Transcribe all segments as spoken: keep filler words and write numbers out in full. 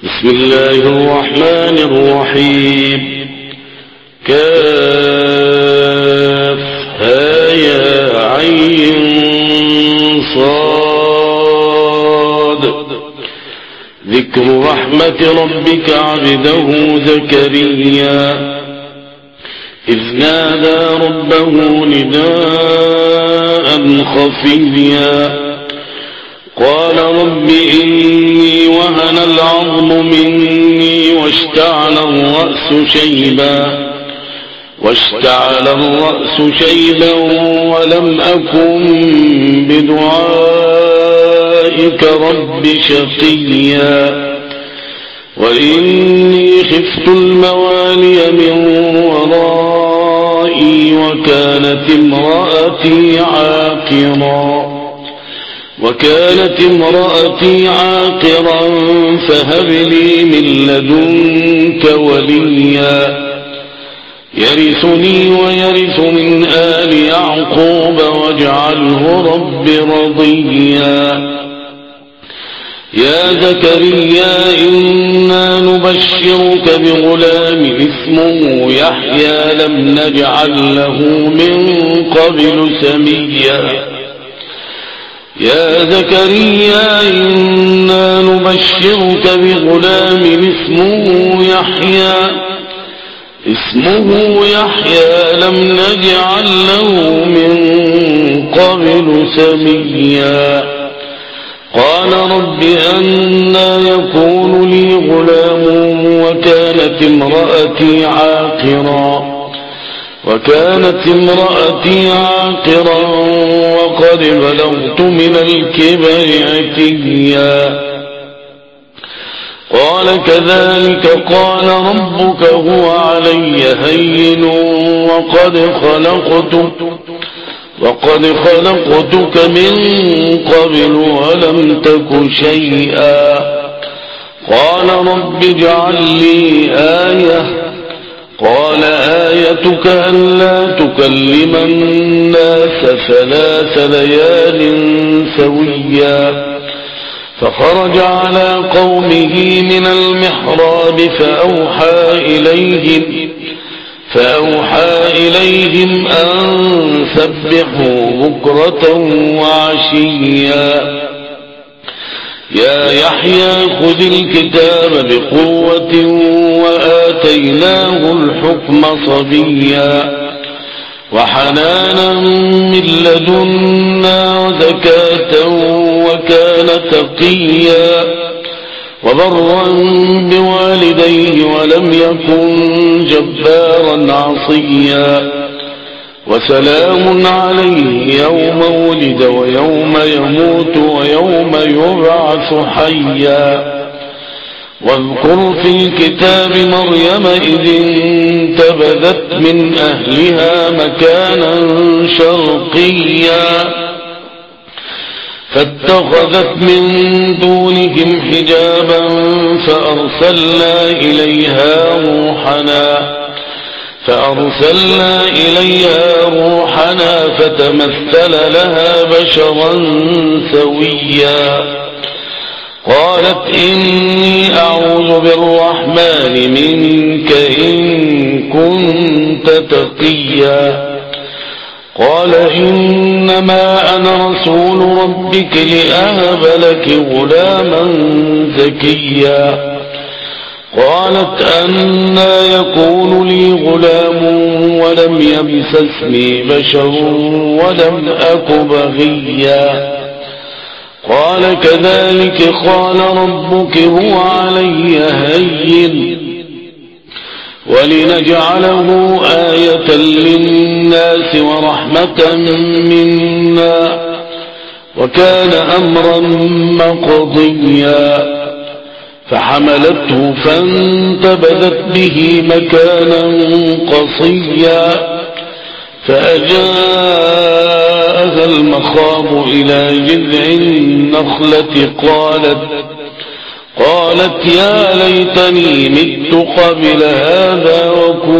بسم الله الرحمن الرحيم. كافها يا عين صاد. ذكر رحمة ربك عبده زكريا إذ نادى ربه نداء خفيا قال رب إني وهن العظم مني واشتعل الرأس شيبا واشتعل الرأس شيبا ولم أكن بدعائك رب شقيا وإني خفت الموالي من ورائي وكانت امرأتي عاقرا وكانت امرأتي عاقرا فهب لي من لدنك وليا يرثني ويرث من آل يعقوب واجعله رب رضيا يا زكريا إنا نبشرك بغلام اسمه يحيى لم نجعل له من قبل سميا يا زكريا إنا نبشرك بغلام اسمه يحيى اسمه يحيى لم نجعل له من قبل سميا قال رب أنى يكون لي غلام وكانت امرأتي عاقرا وكانت امرأتي عاقرا وقد بلغت من الكبر عتيا قال كذلك قال ربك هو علي هين وقد خلقتك وقد خلقتك من قبل ولم تك شيئا قال رب اجعل لي آية قال آيتك ألا تكلم الناس ثلاث ليال سويا فخرج على قومه من المحراب فأوحى إليهم فأوحى إليهم أن سبحوا بكرة وعشيا يا يحيى خذ الكتاب بقوة وآتيناه الحكم صبيا وحنانا من لدنا وزكاة وكان تقيا وبرا بوالديه ولم يكن جبارا عصيا وسلام عليه يوم ولد ويوم يموت ويوم يبعث حيا واذكر في الكتاب مريم إذ انتبذت من أهلها مكانا شرقيا فاتخذت من دونهم حجابا فأرسلنا إليها روحنا فأرسلنا إليها روحنا فتمثل لها بشرا سويا قالت إني أعوذ بالرحمن منك إن كنت تقيا قال إنما أنا رسول ربك لأهب لك غلاما زكيا قالت أنى يكون لي غلام ولم يمسسني بشر ولم أك بغيا قال كذلك قال ربك هو علي هين ولنجعله آية للناس ورحمة منا وكان أمرا مقضيا فحملته فانتبذت به مكانا قصيا فأجاءها المخاض إلى جذع النخلة قالت قالت يا ليتني مت قبل هذا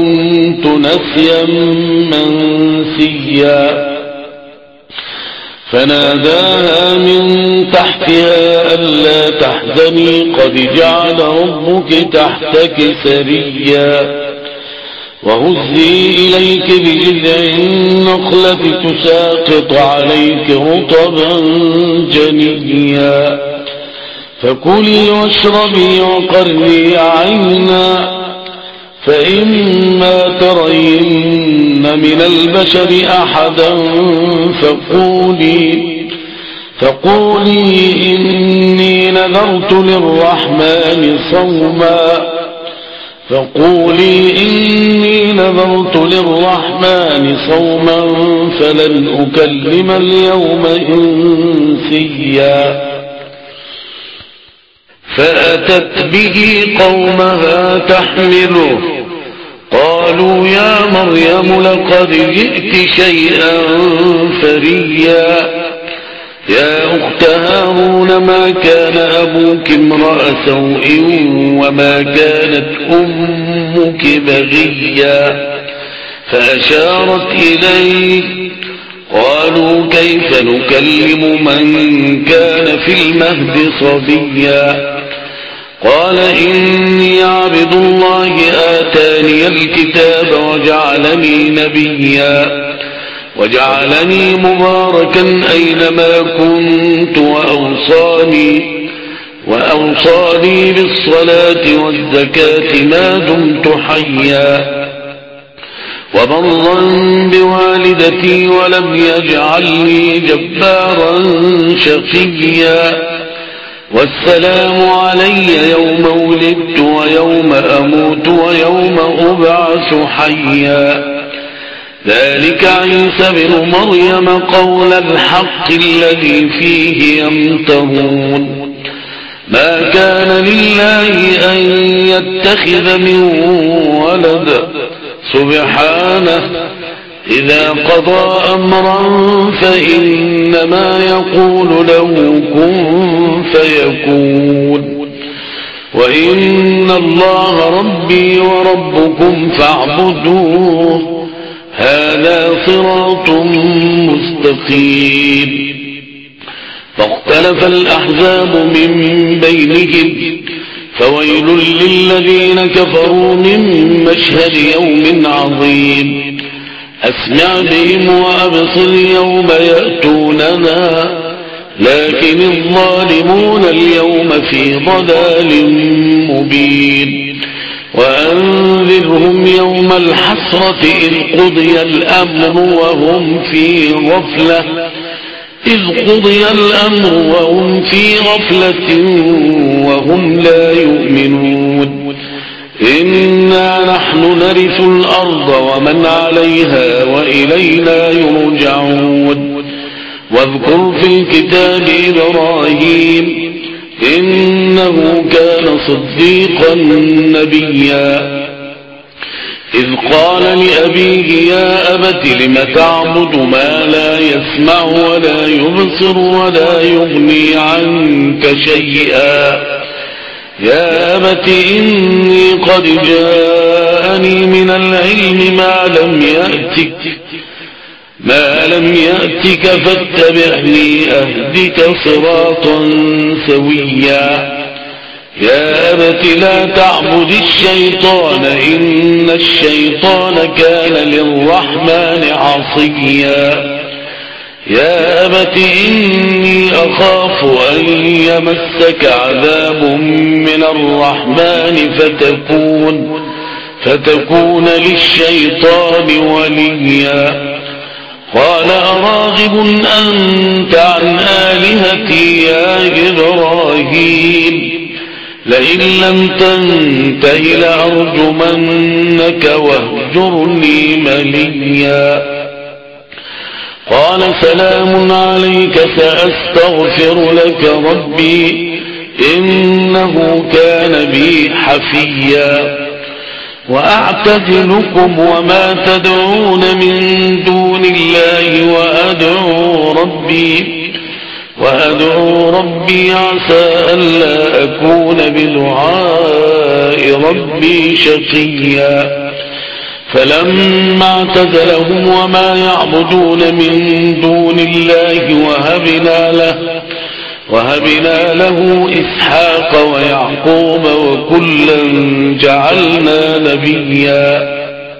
وكنت نسيا منسيا فناداها من تحتها ألا تحزني قد جعل ربك تحتك سريا وهزي إليك بجذع النخلة تساقط عليك رطبا جنيا فكلي واشربي وقري عينا فإما ترين من البشر أحدا فقولي فقولي إني نذرت للرحمن صوما فقولي إني نذرت للرحمن صوما فلن أكلم اليوم إنسيا فأتت به قومها تحمله قالوا يا مريم لقد جئت شيئا فريا يا أخت هارون ما كان أبوك امرأ سوء وما كانت أمك بغيا فأشارت إليه قالوا كيف نكلم من كان في المهد صبيا قال إني عبد الله آتاني الكتاب وجعلني نبيا وجعلني مباركا أينما كنت وأوصاني وأوصاني بالصلاة والزكاة ما دمت حيا وبرا بوالدتي ولم يجعلني جبارا شقيا والسلام علي يوم ولدت ويوم أموت ويوم أبعث حيا ذلك عيسى بن مريم قول الحق الذي فيه يمترون ما كان لله أن يتخذ من ولد سبحانه إذا قضى أمرا فإنما يقول له كن فيكون وإن الله ربي وربكم فاعبدوه هذا صراط مستقيم فاختلف الأحزاب من بينهم فويل للذين كفروا من مشهد يوم عظيم أسمع بهم وأبصر يوم يأتوننا لكن الظالمون اليوم في ضلال مبين وأنذرهم يوم الحسرة إذ قضي الأمر وهم في غفلة إذ قضي الأمر وهم في غفلة وهم لا يؤمنون إنا نحن نرث الأرض ومن عليها وإلينا يرجعون واذكر في الكتاب إبراهيم إنه كان صديقا نبيا إذ قال لأبيه يا أبت لم تعبد ما لا يسمع ولا يبصر ولا يغني عنك شيئا يا أبت إني قد جاءني من العلم ما لم يأتك ما لم يأتك فاتبعني أهدك صراطا سويا يا أبت لا تعبد الشيطان إن الشيطان كان للرحمن عصيا يا أبت إني أخاف أن يمسك عذاب من الرحمن فتكون فتكون للشيطان وليا قال أراغب أنت عن آلهتي يا إبراهيم لئن لم تنته لأرجمنك واهجرني مليا قال سلام عليك سأستغفر لك ربي إنه كان بي حفيا وأعتزلكم وما تدعون من دون الله وأدعو ربي وأدعو ربي عسى ألا أكون بدعاء ربي شقيا فلما اعتزلهم وما يعبدون من دون الله وهبنا له وهبنا له إسحاق ويعقوب وكلا جعلنا نبيا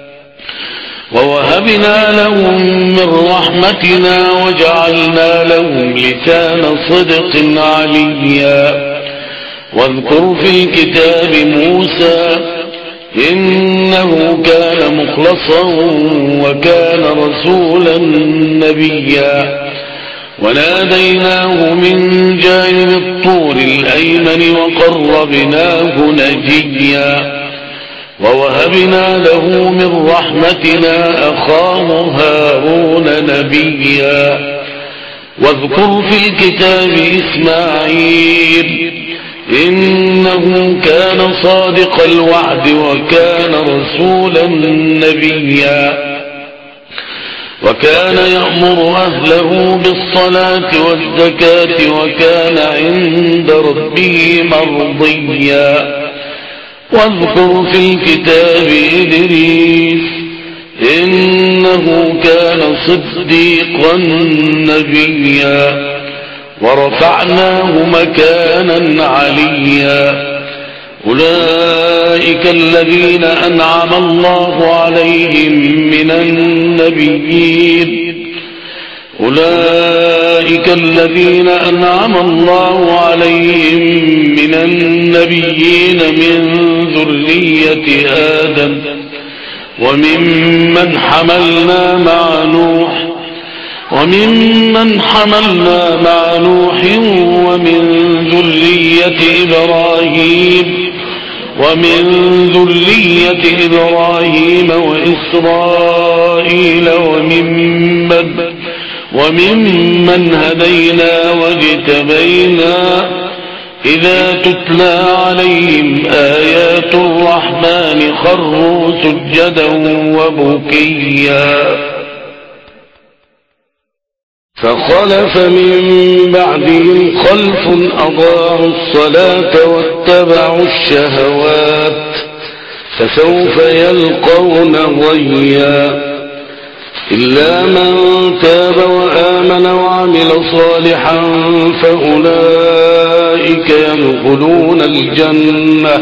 ووهبنا لهم من رحمتنا وجعلنا لهم لسان صدق عليا واذكر في الكتاب موسى إنه كان مخلصا وكان رسولا نبيا وناديناه من جانب الطور الأيمن وقربناه نجيا ووهبنا له من رحمتنا أخاه هارون نبيا واذكر في الكتاب إسماعيل إنه كان صادق الوعد وكان رسولا نبيا وكان يأمر أهله بالصلاة والزكاة وكان عند ربه مرضيا واذكر في الكتاب إدريس إنه كان صديقا نبيا ورفعناه مكانا عليا أولئك الذين أنعم الله عليهم من النبيين أولئك الذين أنعم الله عليهم من النبيين من ذرية آدم وممن حملنا مع نوح وممن حملنا مع نوح ومن ذرية إبراهيم ومن ذرية إبراهيم وإسرائيل وممن وممن هدينا واجتبينا إذا تتلى عليهم آيات الرحمن خروا سجدا وبكيا فخلف من بعدهم خلف أضاعوا الصلاة واتبعوا الشهوات فسوف يلقون غيا إلا من تاب وآمن وعمل صالحا فأولئك يدخلون الجنة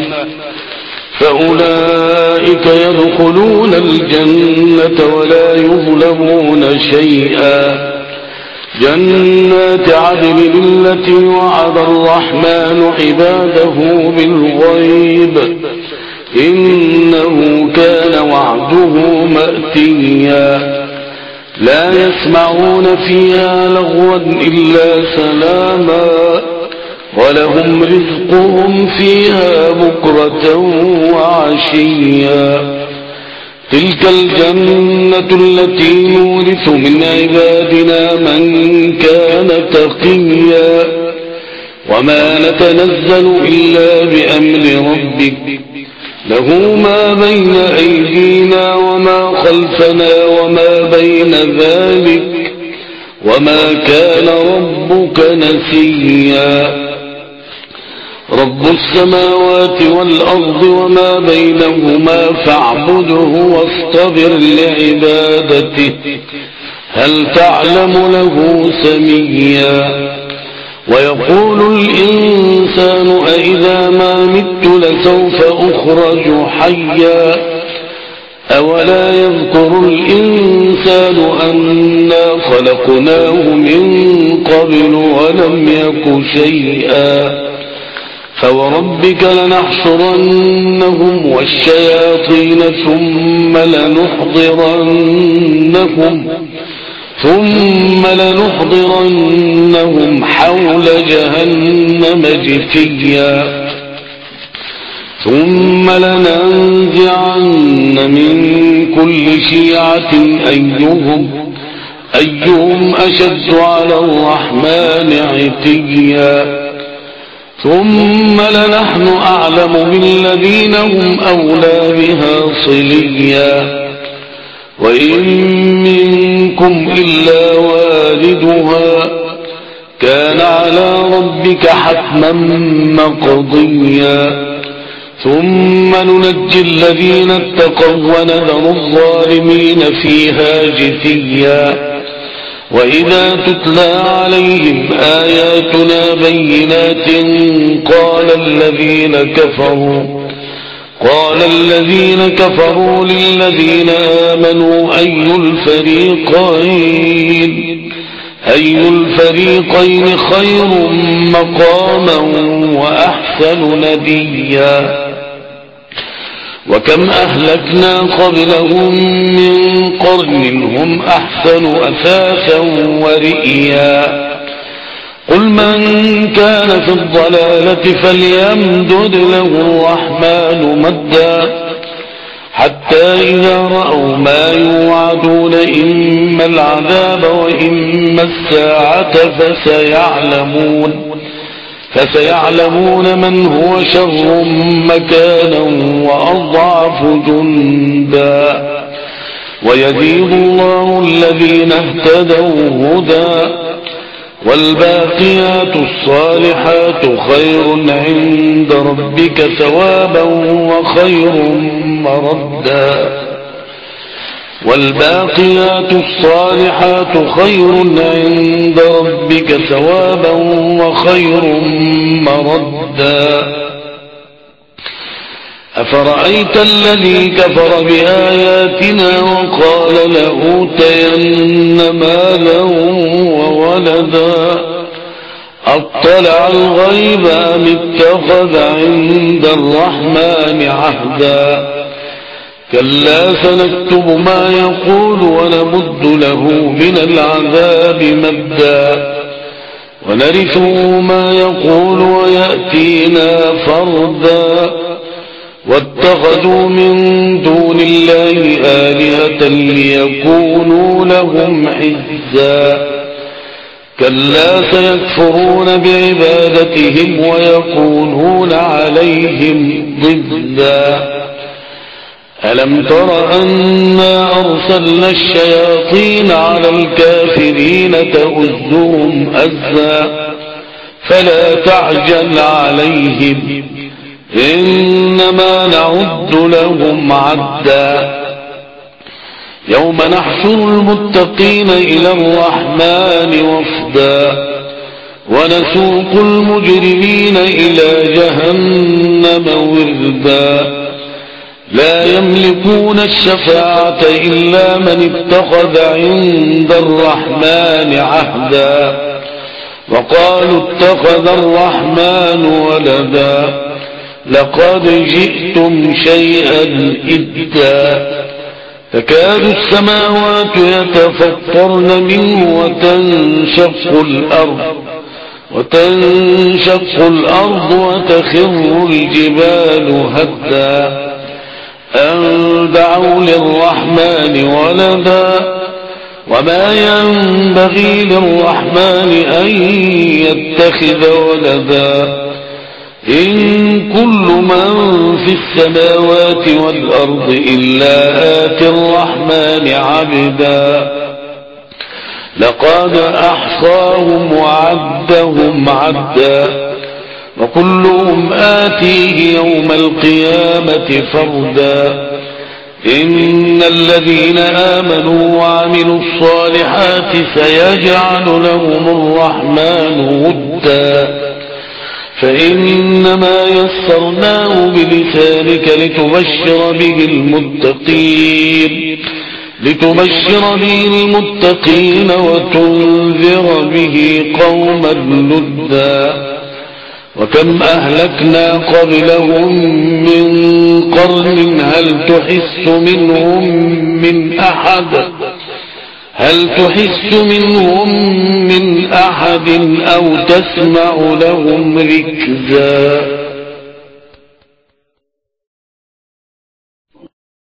فأولئك يدخلون الجنة ولا يظلمون شيئا جنات عدن التي وعد الرحمن عباده بالغيب إنه كان وعده مأتيا لا يسمعون فيها لغوا إلا سلاما ولهم رزقهم فيها بكرة وعشيا تلك الجنة التي نورث من عبادنا من كان تقيا وما نتنزل إلا بأمر ربك له ما بين أيدينا وما خلفنا وما بين ذلك وما كان ربك نسيا رب السماوات والأرض وما بينهما فاعبده واصطبر لعبادته هل تعلم له سميا ويقول الإنسان أإذا ما مت لسوف أخرج حيا أولا يذكر الإنسان أنا خلقناه من قبل ولم يك شيئا فوربك لنحشرنهم والشياطين ثم لنحضرنهم ثم لنحضرنهم حول جهنم جثيا ثم لننزعن من كل شيعة أيهم أيهم أشد على الرحمن عتيا ثم لنحن أعلم بالذين هم أولى بها صليا وإن منكم إلا واردها كان على ربك حتما مقضيا ثم ننجي الذين اتقوا ونذر الظالمين فيها جثيا وإذا تتلى عليهم آياتنا بينات قال الذين كفروا قال الذين كفروا للذين آمنوا أي الفريقين أي الفريقين خير مقاما وأحسن نديا وكم أهلكنا قبلهم من قرن هم أحسن أثاثا ورئيا قل من كان في الضلالة فليمدد له الرحمن مدا حتى إذا رأوا ما يوعدون إما العذاب وإما الساعة فسيعلمون فسيعلمون من هو شر مكانا وأضعف جندا ويزيد الله الذين اهتدوا هدى والباقيات الصالحات خير عند ربك ثوابا وخير مردا والباقيات الصالحات خير عند ربك ثوابا وخير مردا أفرأيت الذي كفر بآياتنا وقال لأوتين مالا وولدا أطلع الغيب أم اتخذ عند الرحمن عهدا كلا سنكتب ما يقول ونمد له من العذاب مدا ونرثه ما يقول ويأتينا فردا واتخذوا من دون الله آلهة ليكونوا لهم عزا كلا سيكفرون بعبادتهم ويكونون عليهم ضدا ألم تر أنا أرسلنا الشياطين على الكافرين تؤزهم أزا فلا تعجل عليهم إنما نعد لهم عدا يوم نحشر المتقين إلى الرحمن وفدا ونسوق المجرمين إلى جهنم وردا لا يملكون الشفاعة إلا من اتخذ عند الرحمن عهدا وقالوا اتخذ الرحمن ولدا لقد جئتم شيئا إدا تكاد السماوات يتفطرن منه وتنشق الأرض وتنشق الأرض وتخر الجبال هدا أن دعوا للرحمن ولدا وما ينبغي للرحمن أن يتخذ ولدا إن كل من في السماوات والأرض إلا آتي الرحمن عبدا لقد أحصاهم وعدهم عدا وكلهم آتيه يوم القيامة فردا إن الذين آمنوا وعملوا الصالحات سيجعل لهم الرحمن ودا فإنما يسرناه بلسانك لتبشر به المتقين لتبشر به المتقين وتنذر به قوما لدا وكم أهلكنا قبلهم من قرن هل تحس منهم من أحد هل تحس منهم من أحد أو تسمع لهم ركزا